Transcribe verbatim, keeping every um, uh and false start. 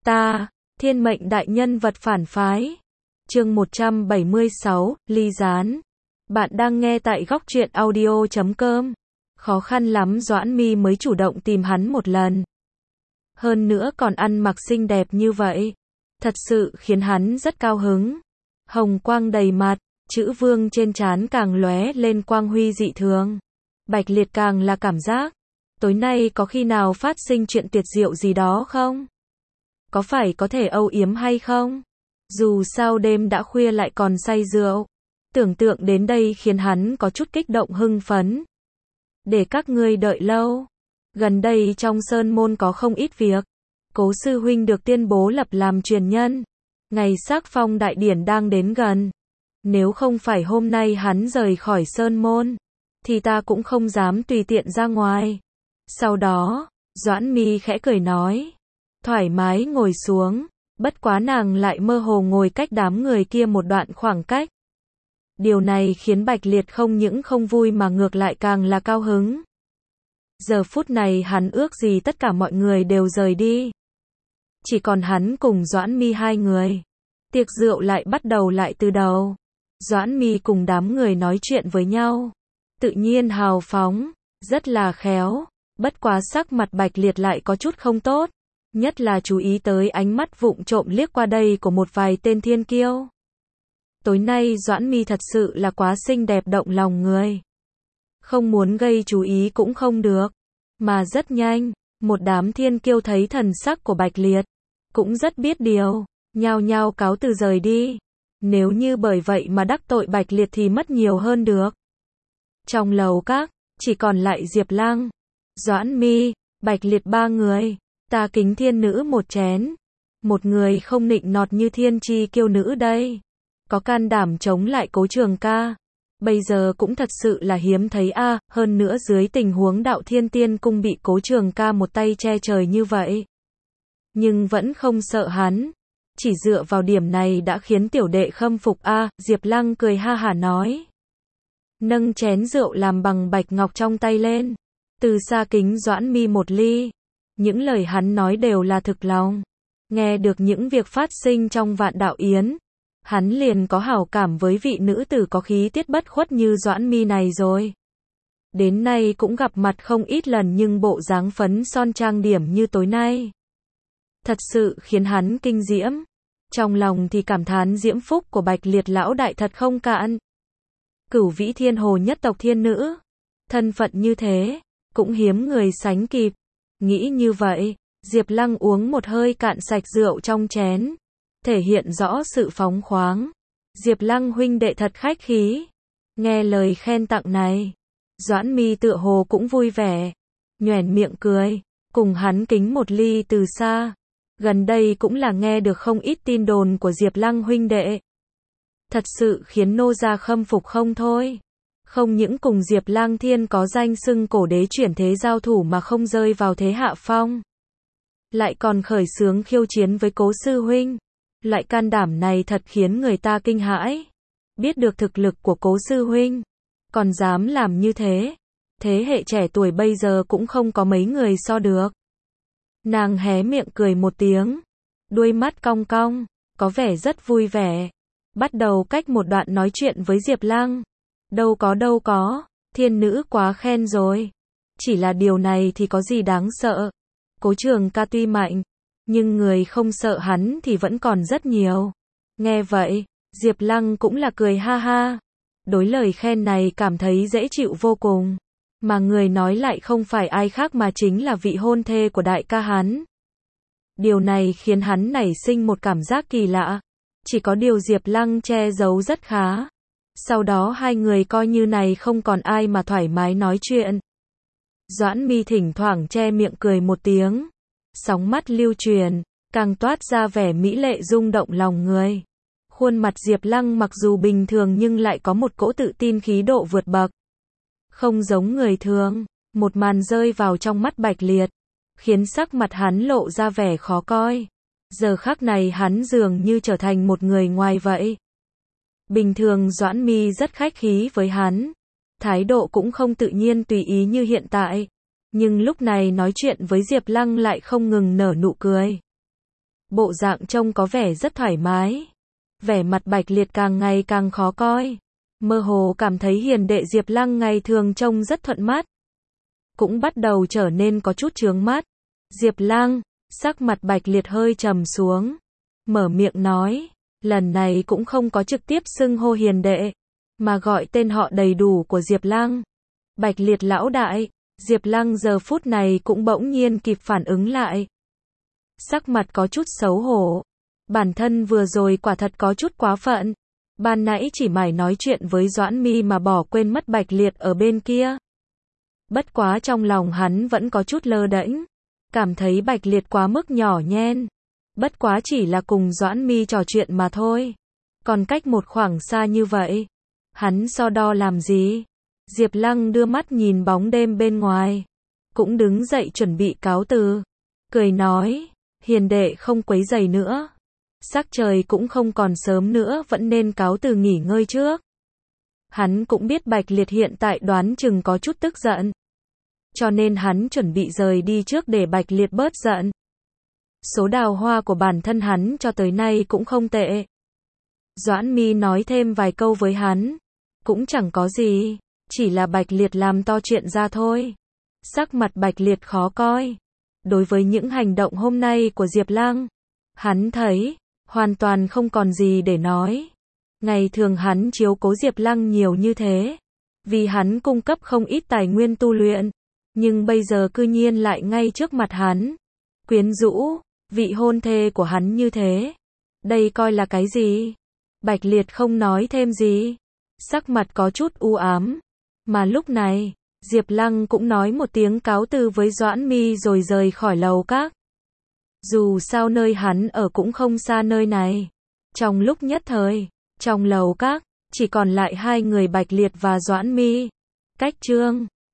Ta, thiên mệnh đại nhân vật phản phái. Chương một trăm bảy mươi sáu, ly gián. Bạn đang nghe tại góc truyện audio chấm com. Khó khăn lắm Doãn My mới chủ động tìm hắn một lần. Hơn nữa còn ăn mặc xinh đẹp như vậy. Thật sự khiến hắn rất cao hứng. Hồng quang đầy mặt, chữ vương trên trán càng lóe lên quang huy dị thường. Bạch Liệt càng là cảm giác. Tối nay có khi nào phát sinh chuyện tuyệt diệu gì đó không? Có phải có thể âu yếm hay không? Dù sao đêm đã khuya lại còn say rượu. Tưởng tượng đến đây khiến hắn có chút kích động hưng phấn. Để các ngươi đợi lâu. Gần đây trong sơn môn có không ít việc. Cố sư huynh được tuyên bố lập làm truyền nhân. Ngày sắc phong đại điển đang đến gần. Nếu không phải hôm nay hắn rời khỏi sơn môn, thì ta cũng không dám tùy tiện ra ngoài. Sau đó, Doãn My khẽ cười nói. Thoải mái ngồi xuống. Bất quá nàng lại mơ hồ ngồi cách đám người kia một đoạn khoảng cách. Điều này khiến Bạch Liệt không những không vui mà ngược lại càng là cao hứng. Giờ phút này hắn ước gì tất cả mọi người đều rời đi. Chỉ còn hắn cùng Doãn My hai người. Tiệc rượu lại bắt đầu lại từ đầu. Doãn My cùng đám người nói chuyện với nhau. Tự nhiên hào phóng, rất là khéo. Bất quá sắc mặt Bạch Liệt lại có chút không tốt. Nhất là chú ý tới ánh mắt vụng trộm liếc qua đây của một vài tên thiên kiêu. Tối nay Doãn My thật sự là quá xinh đẹp động lòng người. Không muốn gây chú ý cũng không được. Mà rất nhanh, một đám thiên kiêu thấy thần sắc của Bạch Liệt. Cũng rất biết điều, nhao nhao cáo từ rời đi. Nếu như bởi vậy mà đắc tội Bạch Liệt thì mất nhiều hơn được. Trong lầu các, chỉ còn lại Diệp Lăng, Doãn My, Bạch Liệt ba người. Ta kính thiên nữ một chén. Một người không nịnh nọt như thiên chi kiêu nữ đây. Có can đảm chống lại Cố Trường Ca. Bây giờ cũng thật sự là hiếm thấy a, à, hơn nữa dưới tình huống đạo thiên tiên cung bị Cố Trường Ca một tay che trời như vậy. Nhưng vẫn không sợ hắn. Chỉ dựa vào điểm này đã khiến tiểu đệ khâm phục a, à, Diệp Lăng cười ha hả nói. Nâng chén rượu làm bằng bạch ngọc trong tay lên. Từ xa kính Doãn My một ly. Những lời hắn nói đều là thực lòng. Nghe được những việc phát sinh trong Vạn Đạo Yến, hắn liền có hảo cảm với vị nữ tử có khí tiết bất khuất như Doãn My này rồi. Đến nay cũng gặp mặt không ít lần nhưng bộ dáng phấn son trang điểm như tối nay. Thật sự khiến hắn kinh diễm. Trong lòng thì cảm thán diễm phúc của Bạch Liệt lão đại thật không cạn. Cửu vĩ thiên hồ nhất tộc thiên nữ. Thân phận như thế, cũng hiếm người sánh kịp. Nghĩ như vậy, Diệp Lăng uống một hơi cạn sạch rượu trong chén. Thể hiện rõ sự phóng khoáng. Diệp Lăng huynh đệ thật khách khí. Nghe lời khen tặng này, Doãn My tựa hồ cũng vui vẻ. Nhoẻn miệng cười, cùng hắn kính một ly từ xa. Gần đây cũng là nghe được không ít tin đồn của Diệp Lăng huynh đệ. Thật sự khiến nô gia khâm phục không thôi. Không những cùng Diệp Lang Thiên có danh xưng cổ đế chuyển thế giao thủ mà không rơi vào thế hạ phong. Lại còn khởi xướng khiêu chiến với Cố sư huynh. Loại can đảm này thật khiến người ta kinh hãi. Biết được thực lực của Cố sư huynh, còn dám làm như thế. Thế hệ trẻ tuổi bây giờ cũng không có mấy người so được. Nàng hé miệng cười một tiếng. Đuôi mắt cong cong, có vẻ rất vui vẻ. Bắt đầu cách một đoạn nói chuyện với Diệp Lăng. Đâu có đâu có, thiên nữ quá khen rồi. Chỉ là điều này thì có gì đáng sợ. Cố Trường Ca tuy mạnh, nhưng người không sợ hắn thì vẫn còn rất nhiều. Nghe vậy, Diệp Lăng cũng là cười ha ha. Đối lời khen này cảm thấy dễ chịu vô cùng. Mà người nói lại không phải ai khác mà chính là vị hôn thê của đại ca hắn. Điều này khiến hắn nảy sinh một cảm giác kỳ lạ. Chỉ có điều Diệp Lăng che giấu rất khá. Sau đó hai người coi như này không còn ai mà thoải mái nói chuyện. Doãn My thỉnh thoảng che miệng cười một tiếng. Sóng mắt lưu truyền, càng toát ra vẻ mỹ lệ rung động lòng người. Khuôn mặt Diệp Lăng mặc dù bình thường nhưng lại có một cỗ tự tin khí độ vượt bậc. Không giống người thường, một màn rơi vào trong mắt Bạch Liệt, khiến sắc mặt hắn lộ ra vẻ khó coi. Giờ khắc này hắn dường như trở thành một người ngoài vậy. Bình thường Doãn My rất khách khí với hắn. Thái độ cũng không tự nhiên tùy ý như hiện tại. Nhưng lúc này nói chuyện với Diệp Lăng lại không ngừng nở nụ cười. bộ dạng trông có vẻ rất thoải mái. Vẻ mặt Bạch Liệt càng ngày càng khó coi. Mơ hồ cảm thấy hiền đệ Diệp Lăng ngày thường trông rất thuận mắt. Cũng bắt đầu trở nên có chút chướng mắt. Diệp Lăng, sắc mặt Bạch Liệt hơi trầm xuống. Mở miệng nói, lần này cũng không có trực tiếp xưng hô hiền đệ, mà gọi tên họ đầy đủ của Diệp Lăng. Bạch Liệt lão đại, Diệp Lăng giờ phút này cũng bỗng nhiên kịp phản ứng lại. Sắc mặt có chút xấu hổ. Bản thân vừa rồi quả thật có chút quá phận. Ban nãy chỉ mải nói chuyện với Doãn Mi mà bỏ quên mất Bạch Liệt ở bên kia. Bất quá trong lòng hắn vẫn có chút lơ đễnh, cảm thấy Bạch Liệt quá mức nhỏ nhen. Bất quá chỉ là cùng Doãn Mi trò chuyện mà thôi. Còn cách một khoảng xa như vậy, hắn so đo làm gì? Diệp Lăng đưa mắt nhìn bóng đêm bên ngoài, cũng đứng dậy chuẩn bị cáo từ. Cười nói, hiền đệ không quấy rầy nữa. Sắc trời cũng không còn sớm nữa, vẫn nên cáo từ nghỉ ngơi trước. Hắn cũng biết Bạch Liệt hiện tại đoán chừng có chút tức giận, cho nên hắn chuẩn bị rời đi trước để Bạch Liệt bớt giận. Số đào hoa của bản thân hắn cho tới nay cũng không tệ. Doãn Mi nói thêm vài câu với hắn, cũng chẳng có gì, chỉ là Bạch Liệt làm to chuyện ra thôi. Sắc mặt Bạch Liệt khó coi. Đối với những hành động hôm nay của Diệp Lăng, hắn thấy hoàn toàn không còn gì để nói. Ngày thường hắn chiếu cố Diệp Lăng nhiều như thế, vì hắn cung cấp không ít tài nguyên tu luyện, nhưng bây giờ cư nhiên lại ngay trước mặt hắn quyến rũ vị hôn thê của hắn như thế. Đây coi là cái gì? Bạch Liệt không nói thêm gì, sắc mặt có chút u ám. Mà lúc này, Diệp Lăng cũng nói một tiếng cáo từ với Doãn Mi rồi rời khỏi lầu các. Dù sao nơi hắn ở cũng không xa nơi này. Trong lúc nhất thời, trong lầu các, chỉ còn lại hai người Bạch Liệt và Doãn Mi. Cách chương